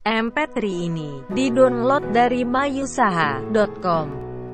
MP3 ini di-download dari mayusaha.com.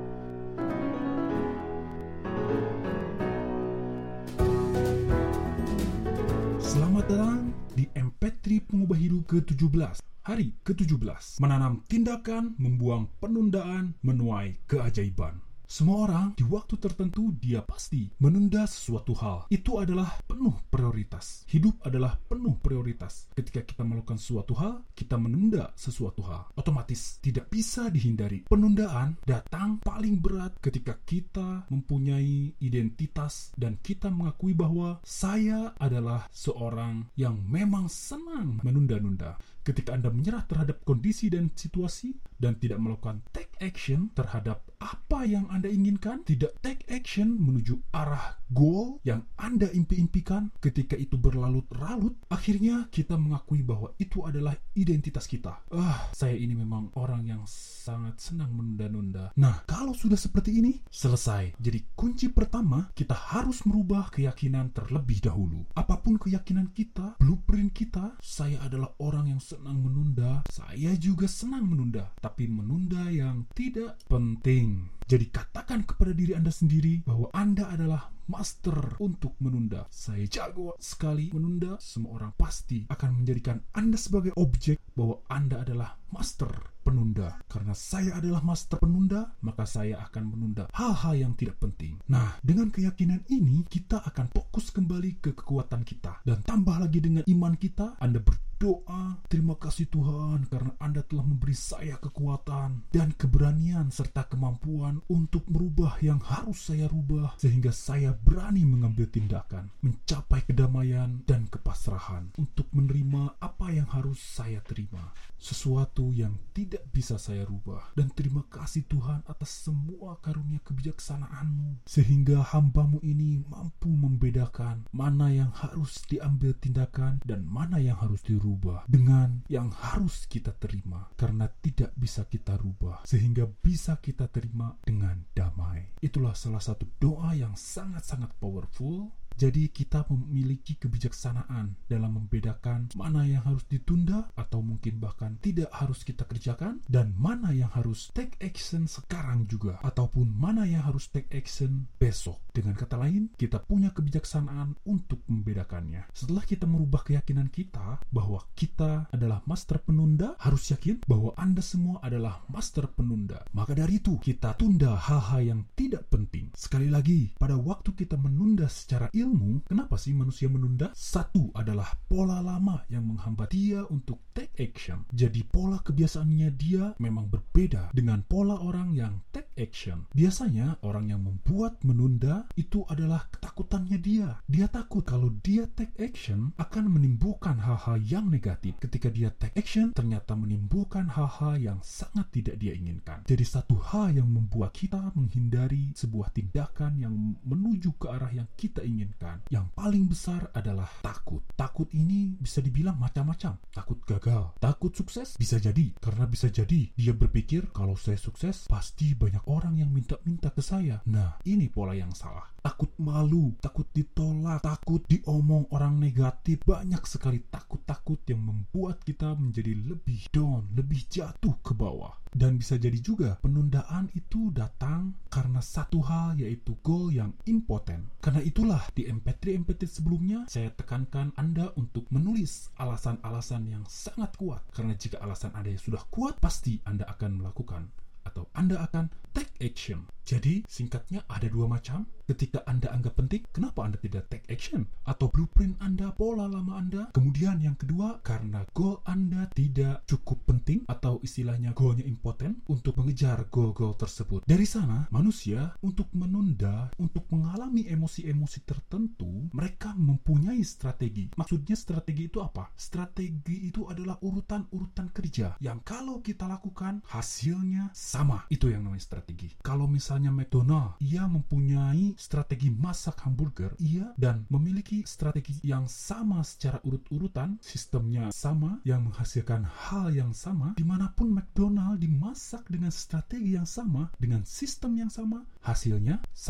Selamat datang di MP3 Pengubah Hidup ke-17. Hari ke-17, menanam tindakan, membuang penundaan, menuai keajaiban. Semua orang di waktu tertentu dia pasti menunda sesuatu hal. Itu adalah penuh prioritas. Hidup adalah penuh prioritas. Ketika kita melakukan sesuatu hal, kita menunda sesuatu hal. Otomatis tidak bisa dihindari. Penundaan datang paling berat ketika kita mempunyai identitas dan kita mengakui bahwa saya adalah seorang yang memang senang menunda-nunda. Ketika Anda menyerah terhadap kondisi dan situasi dan tidak melakukan take action terhadap apa yang Anda inginkan, tidak take action menuju arah goal yang Anda impi-impikan, ketika itu berlarut-larut, akhirnya kita mengakui bahwa itu adalah identitas kita. Saya ini memang orang yang sangat senang menunda-nunda. Nah, kalau sudah seperti ini, selesai. Jadi kunci pertama, kita harus merubah keyakinan terlebih dahulu. Apapun keyakinan kita, blueprint kita, saya adalah orang yang senang menunda, saya juga senang menunda, tapi menunda yang tidak penting. Jadi katakan kepada diri Anda sendiri bahwa Anda adalah master untuk menunda. Saya jago sekali menunda. Semua orang pasti akan menjadikan Anda sebagai objek bahwa Anda adalah master penunda. Karena saya adalah master penunda, maka saya akan menunda hal-hal yang tidak penting. Nah, dengan keyakinan ini, kita akan fokus kembali ke kekuatan kita. Dan tambah lagi dengan iman kita, Anda berdoa, terima kasih Tuhan karena Anda telah memberi saya kekuatan dan keberanian serta kemampuan untuk merubah yang harus saya rubah, sehingga saya berani mengambil tindakan, mencapai kedamaian dan kepasrahan untuk menerima apa yang harus saya terima, sesuatu yang tidak bisa saya rubah. Dan terima kasih Tuhan atas semua karunia kebijaksanaan-Mu, sehingga hamba-Mu ini mampu membedakan mana yang harus diambil tindakan dan mana yang harus dirubah dengan yang harus kita terima, karena tidak bisa kita rubah, sehingga bisa kita terima dengan damai. Itulah salah satu doa yang sangat-sangat powerful. Jadi kita memiliki kebijaksanaan dalam membedakan mana yang harus ditunda atau mungkin bahkan tidak harus kita kerjakan, dan mana yang harus take action sekarang juga, ataupun mana yang harus take action besok. Dengan kata lain, kita punya kebijaksanaan untuk membedakannya. Setelah kita merubah keyakinan kita bahwa kita adalah master penunda, harus yakin bahwa Anda semua adalah master penunda. Maka dari itu, kita tunda hal-hal yang tidak penting. Sekali lagi, pada waktu kita menunda secara ilmu, kenapa sih manusia menunda? Satu adalah pola lama yang menghambat dia untuk take action. Jadi pola kebiasaannya dia memang berbeda dengan pola orang yang take action. Biasanya orang yang membuat menunda itu adalah ketakutannya dia. Dia takut kalau dia take action akan menimbulkan hal-hal yang negatif. Ketika dia take action, ternyata menimbulkan hal-hal yang sangat tidak dia inginkan. Jadi satu hal yang membuat kita menghindari sebuah tindakan yang menuju ke arah yang kita inginkan, yang paling besar adalah takut. Takut ini bisa dibilang macam-macam. Takut gagal, takut sukses, bisa jadi karena bisa jadi dia berpikir kalau saya sukses pasti banyak orang yang minta-minta ke saya. Nah, ini pola yang salah. Takut malu, takut ditolak, takut diomong orang negatif. Banyak sekali takut-takut yang membuat kita menjadi lebih down, lebih jatuh ke bawah. Dan bisa jadi juga penundaan itu datang karena satu hal, yaitu goal yang impoten. Karena itulah di MP3 sebelumnya saya tekankan Anda untuk menulis alasan-alasan yang sangat kuat. Karena jika alasan Anda yang sudah kuat, pasti Anda akan melakukan atau Anda akan take action. Jadi singkatnya ada dua macam. Ketika Anda anggap penting, kenapa Anda tidak take action? Atau blueprint Anda, pola lama Anda. Kemudian yang kedua, karena goal Anda tidak cukup penting atau istilahnya goalnya impoten untuk mengejar goal-goal tersebut. Dari sana, manusia untuk menunda, untuk mengalami emosi-emosi tertentu, mereka mempunyai strategi. Maksudnya strategi itu apa? Strategi itu adalah urutan-urutan kerja yang kalau kita lakukan hasilnya sama. Itu yang namanya strategi. Kalau misalnya McDonald, ia mempunyai strategi masak hamburger, ia dan memiliki strategi yang sama secara urut-urutan, sistemnya sama, yang menghasilkan hal yang sama, dimanapun McDonald dimasak dengan strategi yang sama, dengan sistem yang sama, hasilnya sama.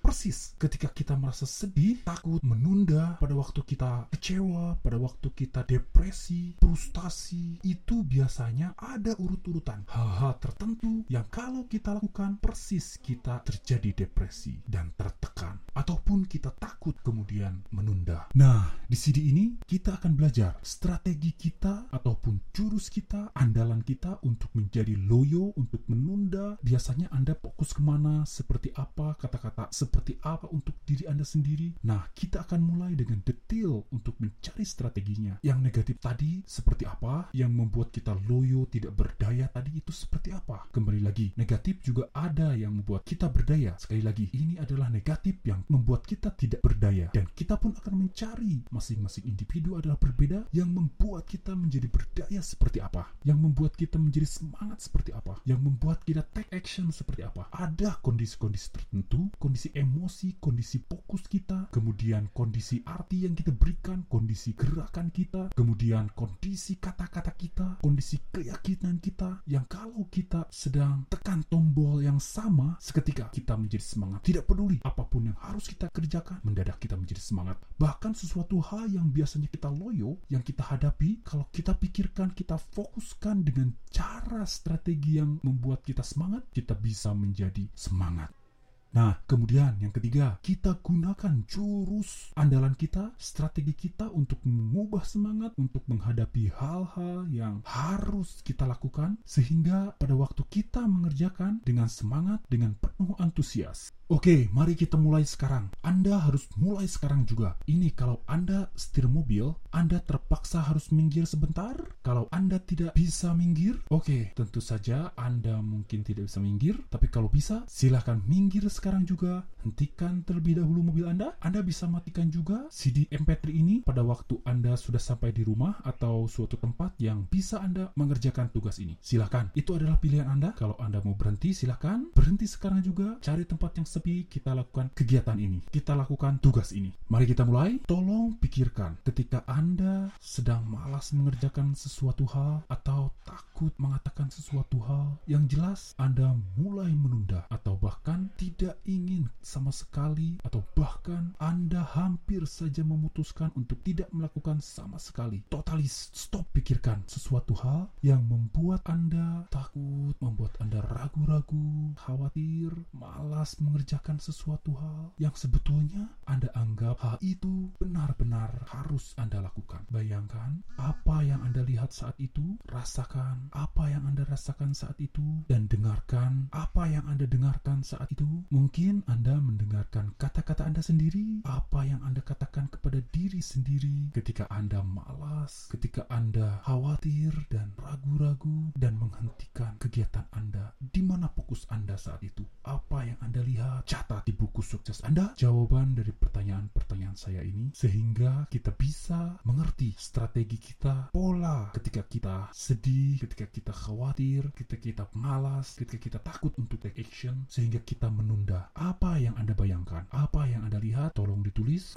persis ketika kita merasa sedih, takut, menunda, pada waktu kita kecewa, pada waktu kita depresi, frustasi, itu biasanya ada urut-urutan hal-hal tertentu yang kalau kita lakukan persis kita terjadi depresi dan tertekan, ataupun kita takut kemudian menunda. Nah, di CD ini kita akan belajar strategi kita ataupun jurus kita, andalan kita untuk menjadi loyo, untuk menunda. Biasanya Anda fokus kemana, seperti apa, kata-kata seperti apa untuk diri Anda sendiri. Nah, kita akan mulai dengan detail untuk mencari strateginya. Yang negatif tadi seperti apa, yang membuat kita loyo, tidak berdaya tadi itu seperti apa. Kembali lagi, negatif juga ada yang membuat kita berdaya. Sekali lagi, ini adalah negatif yang membuat kita tidak berdaya. Dan kita pun akan mencari, masing-masing individu adalah berbeda, yang membuat kita menjadi berdaya seperti apa, yang membuat kita menjadi semangat seperti apa, yang membuat kita take action seperti apa. Ada kondisi-kondisi tertentu, kondisi emosi, kondisi fokus kita, kemudian kondisi arti yang kita berikan, kondisi gerakan kita, kemudian kondisi kata-kata kita, kondisi keyakinan kita, yang kalau kita sedang tekan tombol yang sama, seketika kita menjadi semangat. Tidak peduli apapun yang harus kita kerjakan, mendadak kita menjadi semangat. Bahkan sesuatu hal yang biasanya kita loyo, yang kita hadapi, kalau kita pikirkan, kita fokuskan dengan cara strategi yang membuat kita semangat, kita bisa menjadi semangat. Nah, kemudian yang ketiga, kita gunakan jurus andalan kita, strategi kita untuk mengubah semangat, untuk menghadapi hal-hal yang harus kita lakukan, sehingga pada waktu kita mengerjakan dengan semangat, dengan penuh antusias. Oke, mari kita mulai sekarang. Anda harus mulai sekarang juga. Ini kalau Anda setir mobil, Anda terpaksa harus minggir sebentar. Kalau Anda tidak bisa minggir, oke, tentu saja Anda mungkin tidak bisa minggir. Tapi kalau bisa, silahkan minggir sekarang juga. Hentikan terlebih dahulu mobil Anda. Anda bisa matikan juga CD MP3 ini pada waktu Anda sudah sampai di rumah atau suatu tempat yang bisa Anda mengerjakan tugas ini. Silahkan, itu adalah pilihan Anda. Kalau Anda mau berhenti, silahkan berhenti sekarang juga. Cari tempat yang sepi, kita lakukan kegiatan ini, kita lakukan tugas ini. Mari kita mulai. Tolong pikirkan ketika Anda sedang malas mengerjakan sesuatu hal atau takut mengatakan sesuatu hal, yang jelas Anda mulai menunda atau bahkan tidak ingin sama sekali, atau bahkan Anda hampir saja memutuskan untuk tidak melakukan sama sekali. Totally stop. Pikirkan sesuatu hal yang membuat Anda takut, membuat Anda ragu-ragu, khawatir, malas mengerjakan sesuatu hal yang sebetulnya Anda anggap hal itu benar-benar harus Anda lakukan. Bayangkan apa yang Anda lihat saat itu, rasakan apa yang Anda rasakan saat itu, dan dengarkan apa yang Anda dengarkan saat itu. Mungkin Anda mendengarkan kata-kata Anda sendiri, apa yang Anda katakan kepada diri sendiri ketika Anda malas, ketika Anda khawatir dan ragu-ragu dan menghentikan kegiatan Anda. Di mana fokus Anda saat itu? Apa yang Anda lihat? Catat di buku sukses Anda jawaban dari pertanyaan-pertanyaan saya ini, sehingga kita bisa mengerti strategi kita, pola ketika kita sedih, ketika kita khawatir, ketika kita malas, ketika kita takut untuk take action, sehingga kita menunda. Apa yang Anda bayangkan? Apa yang Anda lihat? Tolong ditulis.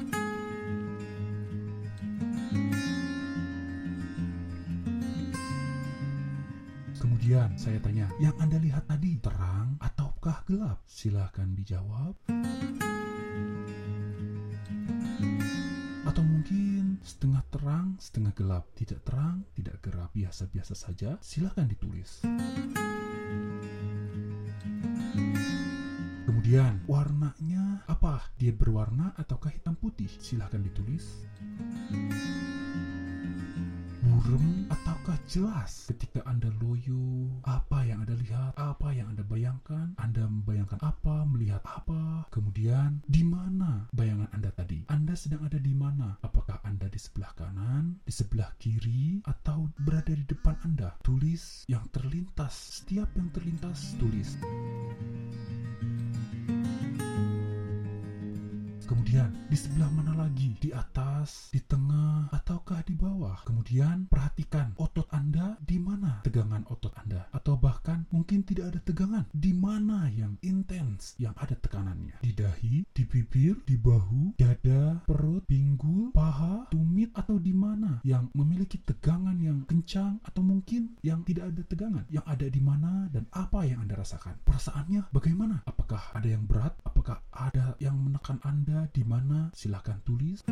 Kemudian saya tanya, yang Anda lihat tadi terang ataukah gelap? Silahkan dijawab. Atau mungkin setengah terang, setengah gelap. Tidak terang, tidak gelap, biasa-biasa saja. Silahkan ditulis. Kemudian warnanya apa? Dia berwarna ataukah hitam putih? Silahkan ditulis. Buram ataukah jelas? Ketika Anda loyo, apa yang Anda lihat, apa yang Anda bayangkan? Anda membayangkan apa, melihat apa? Kemudian di mana bayangan Anda tadi? Anda sedang ada di mana? Apakah Anda di sebelah kanan, di sebelah kiri, atau berada di depan Anda? Tulis yang terlintas. Setiap yang terlintas, tulis. Kemudian di sebelah mana lagi? Di atas, di tengah, ataukah di bawah? Kemudian perhatikan otot Anda di mana tegangan otot Anda, atau bahkan mungkin mungkin tidak ada tegangan. Di mana yang intens, yang ada tekanannya? Di dahi, di bibir, di bahu, dada, perut, pinggul, paha, tumit, atau di mana yang memiliki tegangan yang kencang, atau mungkin yang tidak ada tegangan? Yang ada di mana dan apa yang Anda rasakan? Perasaannya bagaimana? Apakah ada yang berat? Apakah ada yang menekan Anda? Di mana? Silahkan tulis.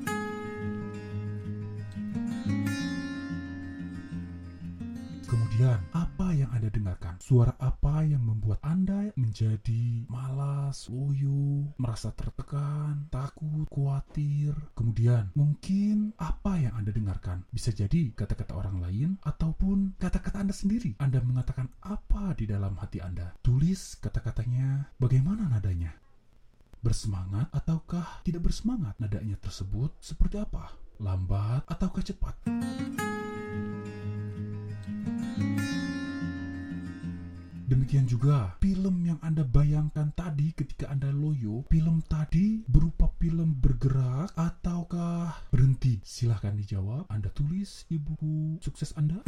Kemudian, apa yang Anda dengarkan? Suara apa yang membuat Anda menjadi malas, loyo, merasa tertekan, takut, khawatir? Kemudian, mungkin apa yang Anda dengarkan? Bisa jadi kata-kata orang lain ataupun kata-kata Anda sendiri. Anda mengatakan apa di dalam hati Anda? Tulis kata-katanya, bagaimana nadanya? Bersemangat ataukah tidak bersemangat? Nadanya tersebut seperti apa? Lambat ataukah cepat? Demikian juga film yang Anda bayangkan tadi ketika Anda loyo, film tadi berupa film bergerak ataukah berhenti? Silahkan dijawab. Anda tulis di buku sukses Anda.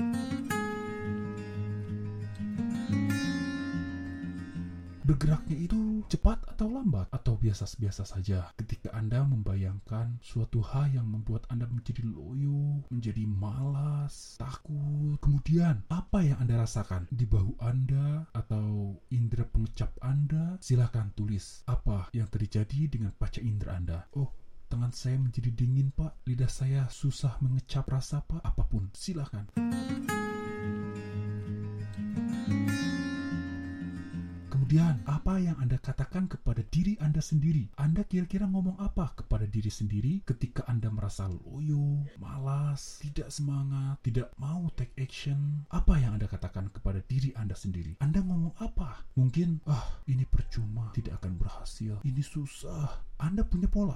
Bergeraknya itu cepat atau lambat atau biasa-biasa saja? Ketika Anda membayangkan suatu hal yang membuat Anda menjadi loyo, menjadi malas, takut, kemudian apa yang Anda rasakan di bahu Anda atau indera pengecap Anda? Silakan tulis apa yang terjadi dengan panca indera Anda. Oh, tangan saya menjadi dingin, Pak. Lidah saya susah mengecap rasa, Pak. Apapun, silakan. Kemudian, apa yang Anda katakan kepada diri Anda sendiri? Anda kira-kira ngomong apa kepada diri sendiri ketika Anda merasa loyo, malas, tidak semangat, tidak mau take action? Apa yang Anda katakan kepada diri Anda sendiri? Anda ngomong apa? Mungkin, ini percuma, tidak akan berhasil, ini susah. Anda punya pola.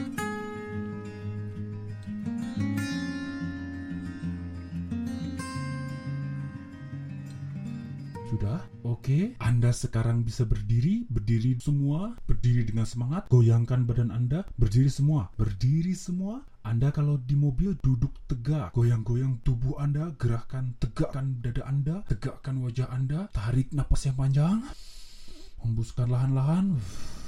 Sudah? Oke. Anda sekarang bisa berdiri semua, berdiri dengan semangat, goyangkan badan Anda, berdiri semua. Anda kalau di mobil duduk tegak, goyang-goyang tubuh Anda, gerakkan, tegakkan dada Anda, tegakkan wajah Anda, tarik napas yang panjang, hembuskan lahan-lahan,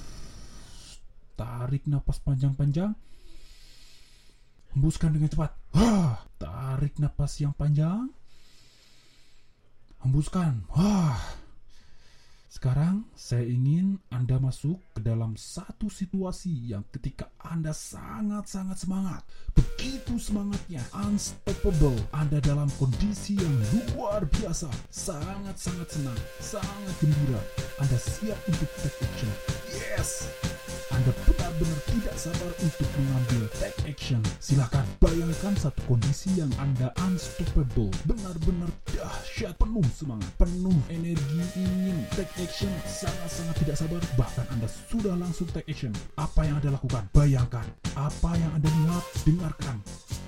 tarik napas panjang-panjang, hembuskan dengan cepat, tarik napas yang panjang, hembuskan. Sekarang saya ingin Anda masuk ke dalam satu situasi yang ketika Anda sangat-sangat semangat. Begitu semangatnya, unstoppable. Anda dalam kondisi yang luar biasa. Sangat-sangat senang, sangat gembira. Anda siap untuk take action. Yes! Anda benar-benar tidak sabar untuk mengambil take action. Silakan bayangkan satu kondisi yang Anda unstoppable, benar-benar dahsyat, penuh semangat, penuh energi, ingin take action, sangat-sangat tidak sabar. Bahkan Anda sudah langsung take action. Apa yang Anda lakukan? Bayangkan. Apa yang Anda lihat? Dengarkan.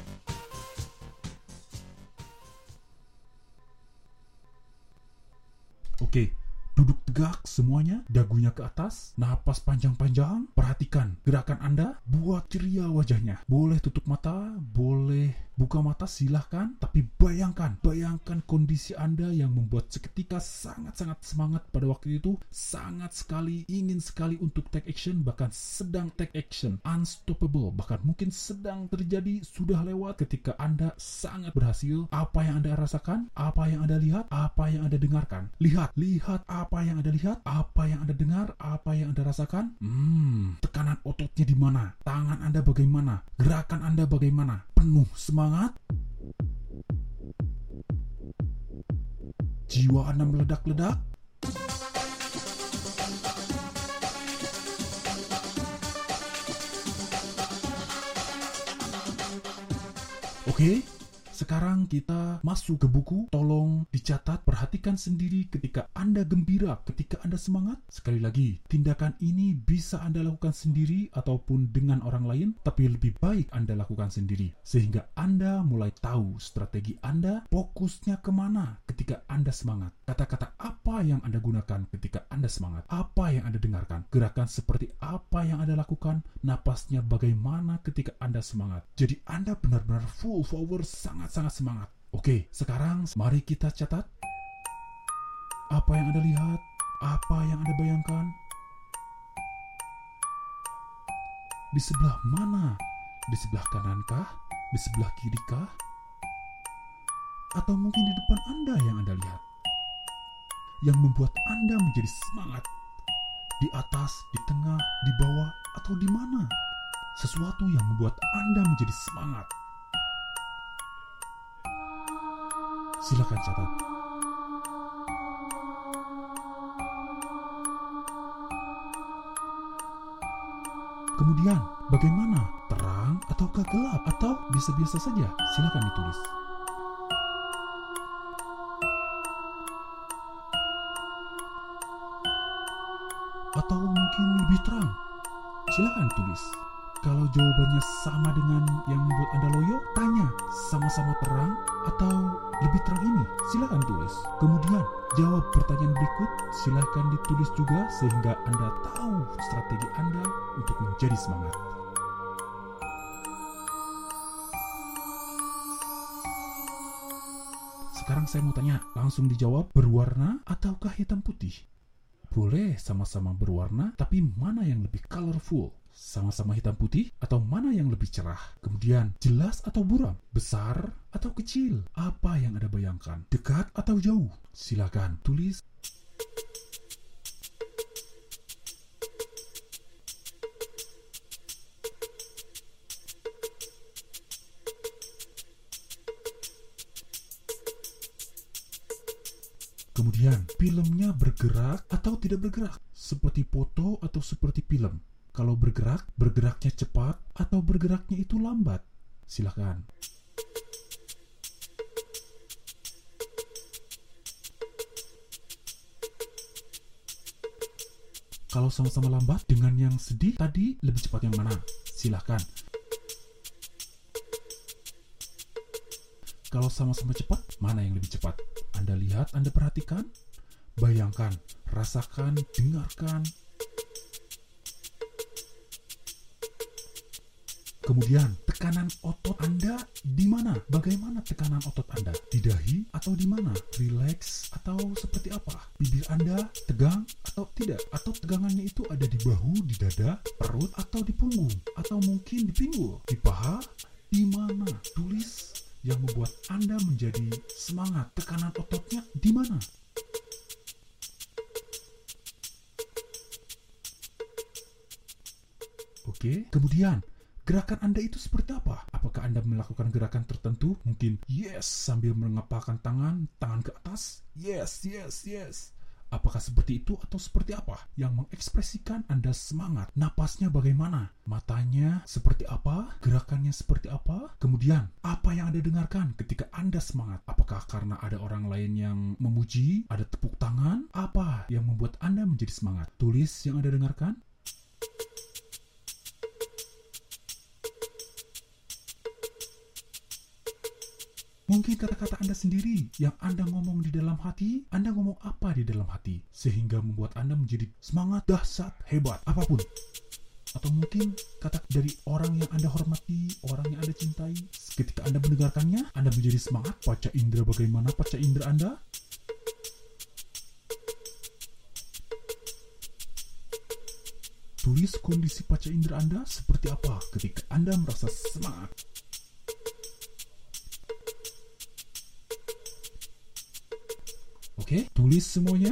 Oke. Duduk tegak semuanya, dagunya ke atas, napas panjang-panjang, perhatikan gerakan Anda, buat ceria wajahnya. Boleh tutup mata, boleh buka mata, silahkan. Tapi bayangkan kondisi Anda yang membuat seketika sangat-sangat semangat pada waktu itu, sangat sekali, ingin sekali untuk take action, bahkan sedang take action, unstoppable, bahkan mungkin sedang terjadi, sudah lewat. Ketika Anda sangat berhasil, apa yang Anda rasakan? Apa yang Anda lihat? Apa yang Anda dengarkan? Lihat apa yang Anda lihat, apa yang Anda dengar, apa yang Anda rasakan. Tekanan ototnya di mana? Tangan Anda bagaimana? Gerakan Anda bagaimana? Penuh semangat? Jiwa Anda meledak-ledak? Oke. Sekarang kita masuk ke buku. Tolong dicatat, perhatikan sendiri ketika Anda gembira, ketika Anda semangat. Sekali lagi, tindakan ini bisa Anda lakukan sendiri ataupun dengan orang lain, tapi lebih baik Anda lakukan sendiri. Sehingga Anda mulai tahu strategi Anda, fokusnya kemana ketika Anda semangat. Kata-kata apa yang Anda gunakan ketika Anda semangat. Apa yang Anda dengarkan. Gerakan seperti apa yang Anda lakukan. Napasnya bagaimana ketika Anda semangat. Jadi Anda benar-benar full power, sangat semangat. Oke, sekarang mari kita catat. Apa yang Anda lihat? Apa yang Anda bayangkan? Di sebelah mana? Di sebelah kanankah? Di sebelah kirikah? Atau mungkin di depan Anda yang Anda lihat? Yang membuat Anda menjadi semangat. Di atas, di tengah, di bawah, atau di mana? Sesuatu yang membuat Anda menjadi semangat. Silakan catat. Kemudian, bagaimana? Terang ataukah gelap? Atau biasa-biasa saja? Silakan ditulis. Atau mungkin lebih terang? Silakan tulis. Kalau jawabannya sama dengan yang membuat Anda loyo, tanya, sama-sama terang atau lebih terang ini? Silakan tulis. Kemudian, jawab pertanyaan berikut, silakan ditulis juga sehingga Anda tahu strategi Anda untuk menjadi semangat. Sekarang saya mau tanya, langsung dijawab, berwarna ataukah hitam putih? Boleh sama-sama berwarna, tapi mana yang lebih colorful? Sama-sama hitam putih atau mana yang lebih cerah? Kemudian, jelas atau buram? Besar atau kecil? Apa yang Anda bayangkan? Dekat atau jauh? Silakan tulis. Kemudian, filmnya bergerak atau tidak bergerak? Seperti foto atau seperti film? Kalau bergerak, bergeraknya cepat atau bergeraknya itu lambat? Silakan. Kalau sama-sama lambat dengan yang sedih tadi, lebih cepat yang mana? Silakan. Kalau sama-sama cepat, mana yang lebih cepat? Anda lihat, Anda perhatikan, bayangkan, rasakan, dengarkan. Kemudian, tekanan otot Anda di mana? Bagaimana tekanan otot Anda? Di dahi atau di mana? Rileks atau seperti apa? Bibir Anda tegang atau tidak? Atau tegangannya itu ada di bahu, di dada, perut, atau di punggung? Atau mungkin di pinggul, di paha? Di mana? Tulis yang membuat Anda menjadi semangat. Tekanan ototnya di mana? Oke, kemudian gerakan Anda itu seperti apa? Apakah Anda melakukan gerakan tertentu? Mungkin yes sambil mengepalkan tangan ke atas. Yes. Apakah seperti itu atau seperti apa? Yang mengekspresikan Anda semangat. Napasnya bagaimana? Matanya seperti apa? Gerakannya seperti apa? Kemudian, apa yang Anda dengarkan ketika Anda semangat? Apakah karena ada orang lain yang memuji? Ada tepuk tangan? Apa yang membuat Anda menjadi semangat? Tulis yang Anda dengarkan. Mungkin kata-kata Anda sendiri yang Anda ngomong di dalam hati, Anda ngomong apa di dalam hati, sehingga membuat Anda menjadi semangat, dahsyat, hebat, apapun. Atau mungkin kata dari orang yang Anda hormati, orang yang Anda cintai, ketika Anda mendengarkannya, Anda menjadi semangat. Panca indera, bagaimana panca indera Anda? Tulis kondisi panca indera Anda seperti apa ketika Anda merasa semangat. Oke, tulis semuanya.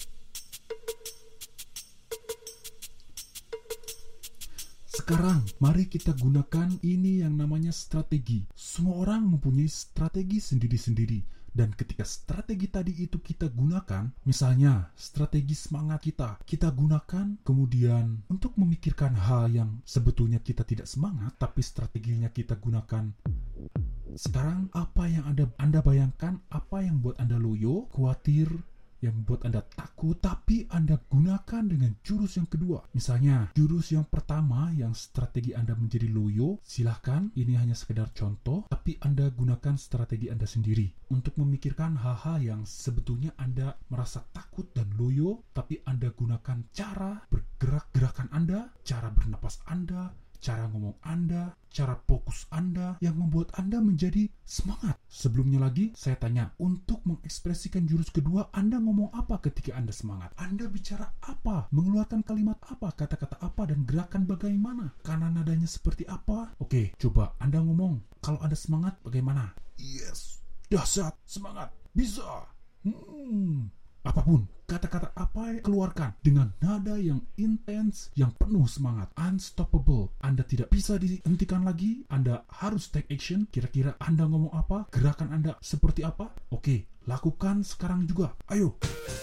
Sekarang, mari kita gunakan ini yang namanya strategi. Semua orang mempunyai strategi sendiri-sendiri. Dan ketika strategi tadi itu kita gunakan, misalnya strategi semangat kita gunakan kemudian untuk memikirkan hal yang sebetulnya kita tidak semangat, tapi strateginya kita gunakan. Sekarang, apa yang Anda bayangkan, apa yang buat Anda loyo, khawatir, yang membuat Anda takut, tapi Anda gunakan dengan jurus yang kedua. Misalnya, jurus yang pertama yang strategi Anda menjadi loyo, silahkan, ini hanya sekedar contoh, tapi Anda gunakan strategi Anda sendiri untuk memikirkan hal-hal yang sebetulnya Anda merasa takut dan loyo, tapi Anda gunakan cara bergerak-gerakan Anda, cara bernapas Anda, cara ngomong Anda, cara fokus Anda yang membuat Anda menjadi semangat. Sebelumnya lagi, saya tanya, untuk mengekspresikan jurus kedua, Anda ngomong apa ketika Anda semangat? Anda bicara apa? Mengeluarkan kalimat apa? Kata-kata apa? Dan gerakan bagaimana? Karena nadanya seperti apa? Oke, coba Anda ngomong. Kalau Anda semangat, bagaimana? Yes, dahsyat, semangat, bisa. Apapun, kata-kata apa yang keluarkan dengan nada yang intens, yang penuh semangat, unstoppable. Anda tidak bisa dihentikan lagi. Anda harus take action. Kira-kira Anda ngomong apa? Gerakan Anda seperti apa? Oke, lakukan sekarang juga. Ayo.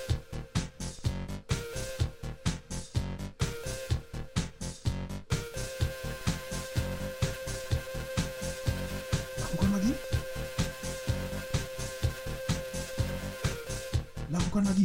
Lakukan lagi. Lakukan lagi.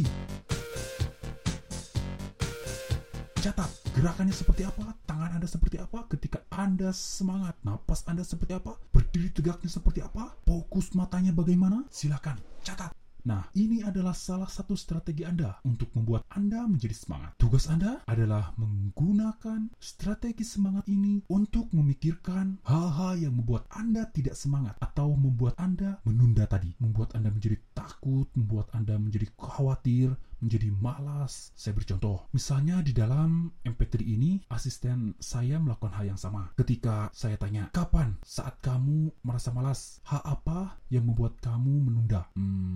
Catat gerakannya seperti apa, tangan Anda seperti apa ketika Anda semangat, napas Anda seperti apa, berdiri tegaknya seperti apa, fokus matanya bagaimana, silakan catat. Nah, ini adalah salah satu strategi Anda untuk membuat Anda menjadi semangat. Tugas Anda adalah menggunakan strategi semangat ini untuk memikirkan hal-hal yang membuat Anda tidak semangat atau membuat Anda menunda tadi, membuat Anda menjadi takut, membuat Anda menjadi khawatir, menjadi malas. Saya beri contoh. Misalnya di dalam MP3 ini, asisten saya melakukan hal yang sama. Ketika saya tanya, kapan saat kamu merasa malas? Hal apa yang membuat kamu menunda?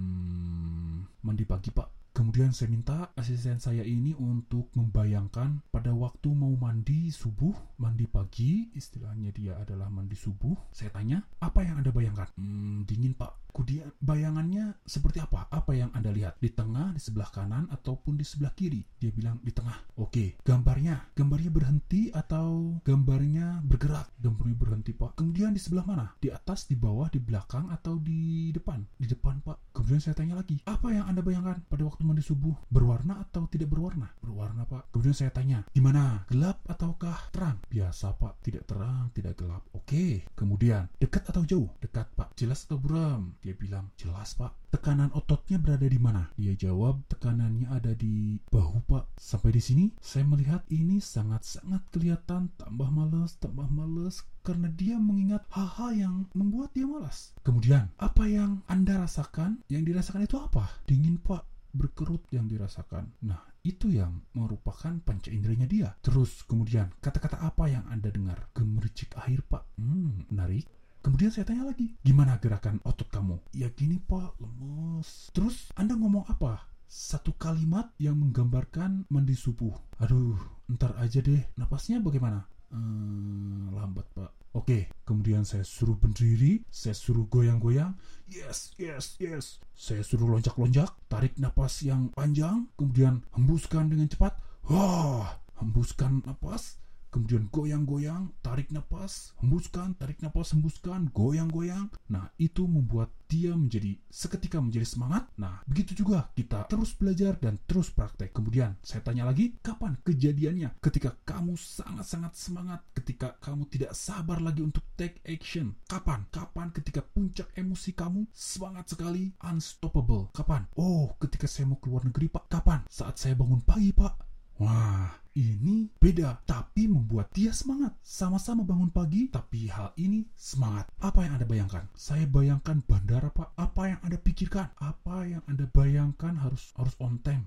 Mandi pagi, Pak. Kemudian saya minta asisten saya ini untuk membayangkan pada waktu mau mandi subuh, mandi pagi, istilahnya dia adalah mandi subuh. Saya tanya, apa yang Anda bayangkan? Dingin, Pak. Kemudian bayangannya seperti apa? Apa yang Anda lihat? Di tengah, di sebelah kanan, ataupun di sebelah kiri? Dia bilang di tengah. Oke, gambarnya berhenti atau gambarnya bergerak? Gambarnya berhenti, Pak. Kemudian di sebelah mana? Di atas, di bawah, di belakang, atau di depan? Di depan, Pak. Kemudian saya tanya lagi, apa yang Anda bayangkan pada waktu mandi subuh? Berwarna atau tidak berwarna? Berwarna, Pak. Kemudian saya tanya, gimana? Gelap ataukah terang? Biasa, Pak. Tidak terang, tidak gelap. Oke. Kemudian, dekat atau jauh? Dekat, Pak. Jelas atau buram? Dia bilang, jelas, Pak. Tekanan ototnya berada di mana? Dia jawab, tekanannya ada di bahu, Pak. Sampai di sini, saya melihat ini sangat-sangat kelihatan tambah males, karena dia mengingat hal-hal yang membuat dia malas. Kemudian, apa yang Anda rasakan? Yang dirasakan itu apa? Dingin, Pak. Berkerut yang dirasakan. Nah, itu yang merupakan panca inderanya dia. Terus, kemudian, kata-kata apa yang Anda dengar? Gemericik air, Pak. Menarik. Kemudian saya tanya lagi, gimana gerakan otot kamu? Ya gini, Pak, lemes. Terus Anda ngomong apa? Satu kalimat yang menggambarkan mandi subuh. Aduh, ntar aja deh. Napasnya bagaimana? Lambat, Pak. Oke, kemudian saya suruh berdiri, saya suruh goyang-goyang. Yes. Saya suruh lonjak-lonjak, tarik napas yang panjang, kemudian hembuskan dengan cepat. Hembuskan napas. Kemudian goyang-goyang, tarik napas, hembuskan, goyang-goyang. Nah, itu membuat dia seketika menjadi semangat. Nah, begitu juga kita terus belajar dan terus praktek. Kemudian saya tanya lagi, kapan kejadiannya? Ketika kamu sangat-sangat semangat, ketika kamu tidak sabar lagi untuk take action. Kapan ketika puncak emosi kamu semangat sekali, unstoppable. Kapan? Oh, ketika saya mau keluar negeri, Pak. Kapan? Saat saya bangun pagi, Pak. Wah, ini beda, tapi membuat dia semangat. Sama-sama bangun pagi, tapi hal ini semangat. Apa yang Anda bayangkan? Saya bayangkan bandara, Pak. Apa yang Anda pikirkan? Apa yang Anda bayangkan harus on time?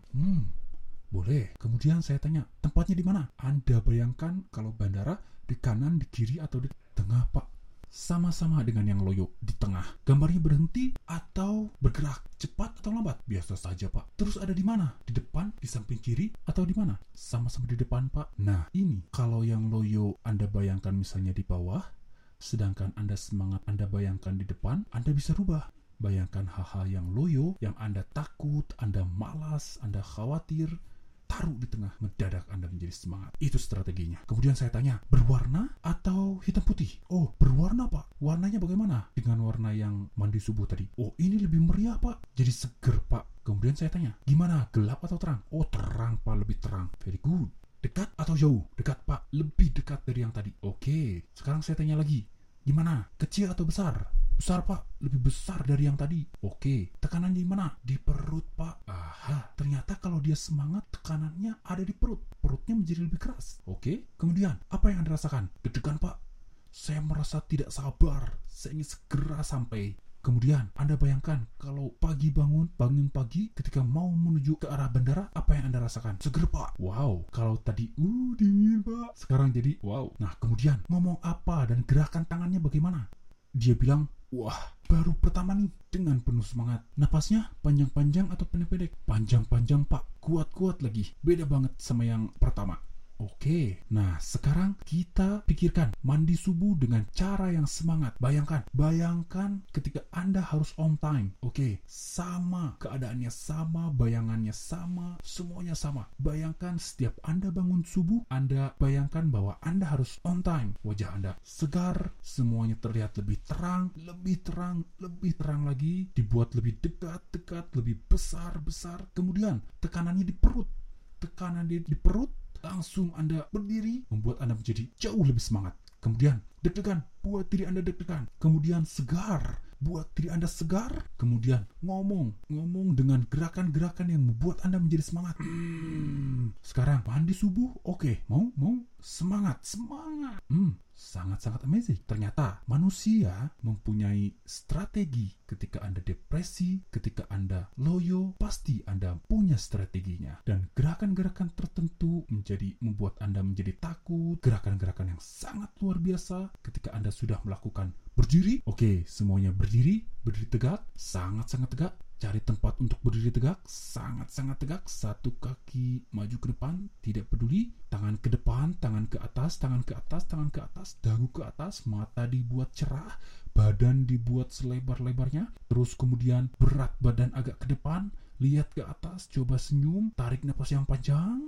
Boleh. Kemudian saya tanya, tempatnya di mana? Anda bayangkan kalau bandara di kanan, di kiri, atau di tengah, Pak? Sama-sama dengan yang loyo di tengah. Gambarnya berhenti atau bergerak, cepat atau lambat? Biasa saja, Pak. Terus ada di mana? Di depan, di samping kiri, atau di mana? Sama-sama di depan, Pak. Nah, ini kalau yang loyo Anda bayangkan misalnya di bawah, sedangkan Anda semangat Anda bayangkan di depan, Anda bisa rubah. Bayangkan hal-hal yang loyo, yang Anda takut, Anda malas, Anda khawatir, taruh di tengah, mendadak Anda menjadi semangat. Itu strateginya. Kemudian saya tanya, berwarna atau hitam putih? Oh, berwarna, Pak. Warnanya bagaimana dengan warna yang mandi subuh tadi? Oh, ini lebih meriah, Pak. Jadi seger, Pak. Kemudian saya tanya, gimana? Gelap atau terang? Oh, terang, Pak. Lebih terang. Very good. Dekat atau jauh? Dekat, Pak. Lebih dekat dari yang tadi. Oke. Sekarang saya tanya lagi. Gimana? Kecil atau besar? Besar, Pak. Lebih besar dari yang tadi. Oke. Tekanan di mana? Di perut, Pak. Aha. Ternyata kalau dia semangat, tekanannya ada di perut. Perutnya menjadi lebih keras. Oke, kemudian apa yang Anda rasakan? Deg-degan, Pak. Saya merasa tidak sabar. Saya ingin segera sampai. Kemudian Anda bayangkan kalau pagi bangun pagi ketika mau menuju ke arah bandara, apa yang Anda rasakan? Seger, Pak. Wow, kalau tadi dingin, Pak, sekarang jadi wow. Nah, kemudian ngomong apa dan gerakan tangannya bagaimana? Dia bilang, wah, baru pertama nih, dengan penuh semangat. Napasnya panjang-panjang atau pendek-pendek? Panjang-panjang, Pak. Kuat-kuat lagi. Beda banget sama yang pertama. Oke, nah sekarang kita pikirkan mandi subuh dengan cara yang semangat. Bayangkan ketika Anda harus on time. Oke, sama keadaannya sama, bayangannya sama, semuanya sama. Bayangkan setiap Anda bangun subuh, Anda bayangkan bahwa Anda harus on time. Wajah Anda segar, semuanya terlihat lebih terang lagi, dibuat lebih dekat, lebih besar. Kemudian tekanannya di perut. Langsung Anda berdiri, membuat Anda menjadi jauh lebih semangat. Kemudian deg-degan, buat diri Anda deg-degan. Kemudian segar, buat diri Anda segar. Kemudian ngomong dengan gerakan-gerakan yang membuat Anda menjadi semangat. Sekarang mandi subuh, oke, mau semangat. Sangat-sangat amazing. Ternyata manusia mempunyai strategi. Ketika Anda depresi, ketika Anda loyo, pasti Anda punya strateginya. Dan gerakan-gerakan tertentu membuat Anda menjadi takut. Gerakan-gerakan yang sangat luar biasa ketika Anda sudah melakukan berdiri. Oke, semuanya berdiri tegak, sangat-sangat tegak. Cari tempat untuk berdiri tegak, sangat-sangat tegak. Satu kaki maju ke depan, tidak peduli. Tangan ke depan, tangan ke atas, dagu ke atas, mata dibuat cerah, badan dibuat selebar-lebarnya. Terus kemudian berat badan agak ke depan, lihat ke atas, coba senyum, tarik napas yang panjang.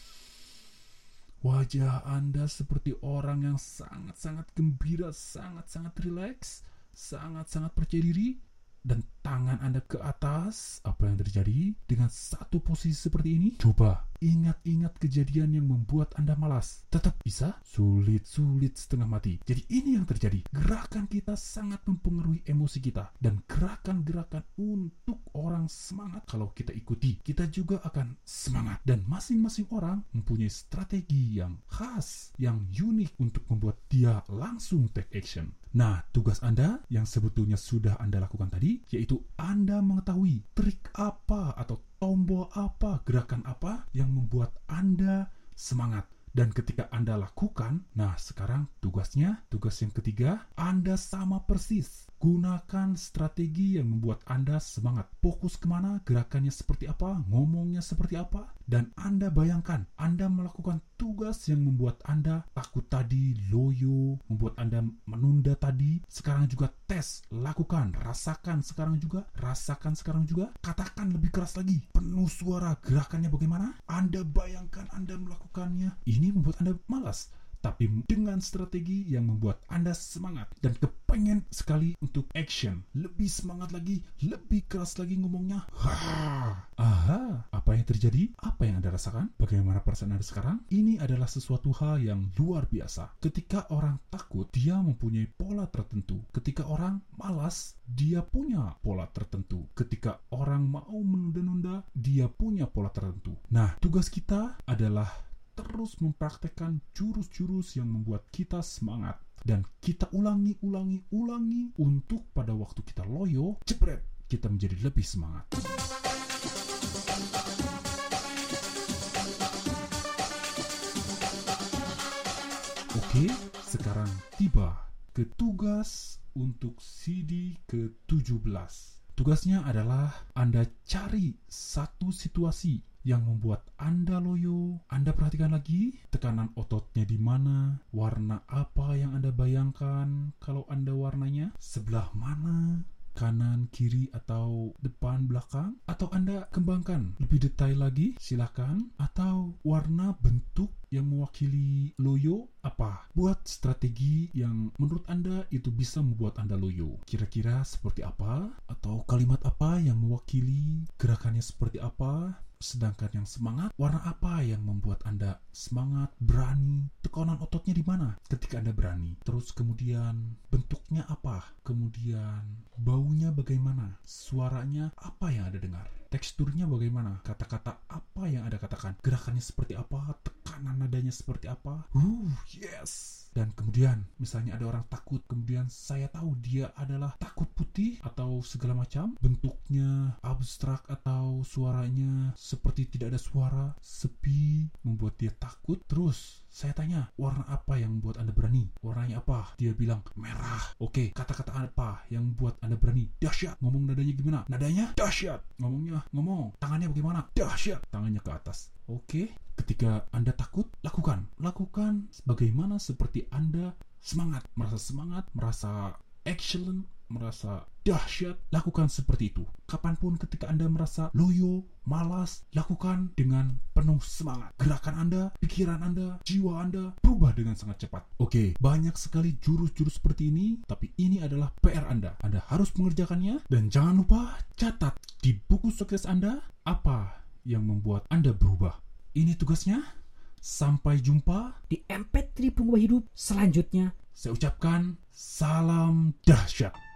Wajah Anda seperti orang yang sangat-sangat gembira, sangat-sangat rileks, sangat-sangat percaya diri. Dan tangan Anda ke atas. Apa yang terjadi dengan satu posisi seperti ini? Coba ingat kejadian yang membuat Anda malas. Tetap bisa? Sulit setengah mati. Jadi ini yang terjadi. Gerakan kita sangat mempengaruhi emosi kita. Dan gerakan-gerakan untuk orang semangat, kalau kita ikuti, kita juga akan semangat. Dan masing-masing orang mempunyai strategi yang khas, yang unik untuk membuat dia langsung take action. Nah, tugas Anda yang sebetulnya sudah Anda lakukan tadi, yaitu Anda mengetahui trik apa atau tombol apa, gerakan apa yang membuat Anda semangat. Dan ketika Anda lakukan, nah sekarang tugas yang ketiga, Anda sama persis. Gunakan strategi yang membuat Anda semangat. Fokus kemana, gerakannya seperti apa, ngomongnya seperti apa. Dan Anda bayangkan, Anda melakukan tugas yang membuat Anda takut tadi, loyo, membuat Anda menunda tadi. Sekarang juga tes, lakukan, rasakan sekarang juga. Katakan lebih keras lagi, penuh suara, gerakannya bagaimana. Anda bayangkan Anda melakukannya. Ini membuat Anda malas. Tapi dengan strategi yang membuat Anda semangat dan kepengen sekali untuk action. Lebih semangat lagi, lebih keras lagi ngomongnya. Apa yang terjadi? Apa yang Anda rasakan? Bagaimana perasaan Anda sekarang? Ini adalah sesuatu hal yang luar biasa. Ketika orang takut, dia mempunyai pola tertentu. Ketika orang malas, dia punya pola tertentu. Ketika orang mau menunda-nunda, dia punya pola tertentu. Nah, tugas kita adalah terus mempraktekkan jurus-jurus yang membuat kita semangat. Dan kita ulangi untuk pada waktu kita loyo, jebret, kita menjadi lebih semangat. Oke, sekarang tiba ke tugas untuk CD ke-17. Tugasnya adalah Anda cari satu situasi yang membuat Anda loyo. Anda perhatikan lagi tekanan ototnya di mana, warna apa yang Anda bayangkan kalau Anda warnanya, sebelah mana, kanan, kiri, atau depan, belakang. Atau Anda kembangkan lebih detail lagi, silakan. Atau warna, bentuk yang mewakili loyo apa. Buat strategi yang menurut Anda itu bisa membuat Anda loyo. Kira-kira seperti apa? Atau kalimat apa yang mewakili gerakannya seperti apa? Sedangkan yang semangat, warna apa yang membuat Anda semangat, berani? Tekanan ototnya di mana ketika Anda berani? Terus kemudian bentuknya apa? Kemudian baunya bagaimana? Suaranya apa yang Anda dengar? teksturnya bagaimana, kata-kata apa yang Anda katakan, gerakannya seperti apa, tekanan nadanya seperti apa. Yes. Dan kemudian misalnya ada orang takut, kemudian saya tahu dia adalah takut putih atau segala macam, bentuknya abstrak atau suaranya seperti tidak ada suara, sepi, membuat dia takut. Terus saya tanya, warna apa yang membuat Anda berani? Warnanya apa? Dia bilang merah. Oke, kata-kata apa yang membuat Anda berani? Dahsyat. Ngomong nadanya gimana? Nadanya dahsyat. Ngomong. Tangannya bagaimana? Dahsyat. Tangannya ke atas. Oke. Ketika Anda takut, lakukan sebagaimana seperti Anda semangat, merasa excellent, merasa dahsyat, lakukan seperti itu. Kapanpun ketika Anda merasa loyo, malas, lakukan dengan penuh semangat. Gerakan Anda, pikiran Anda, jiwa Anda berubah dengan sangat cepat. Oke, banyak sekali jurus-jurus seperti ini, tapi ini adalah PR Anda. Anda harus mengerjakannya, dan jangan lupa catat di buku sukses Anda apa yang membuat Anda berubah. Ini tugasnya. Sampai jumpa di MP3 Pengubah Hidup selanjutnya. Saya ucapkan salam dahsyat.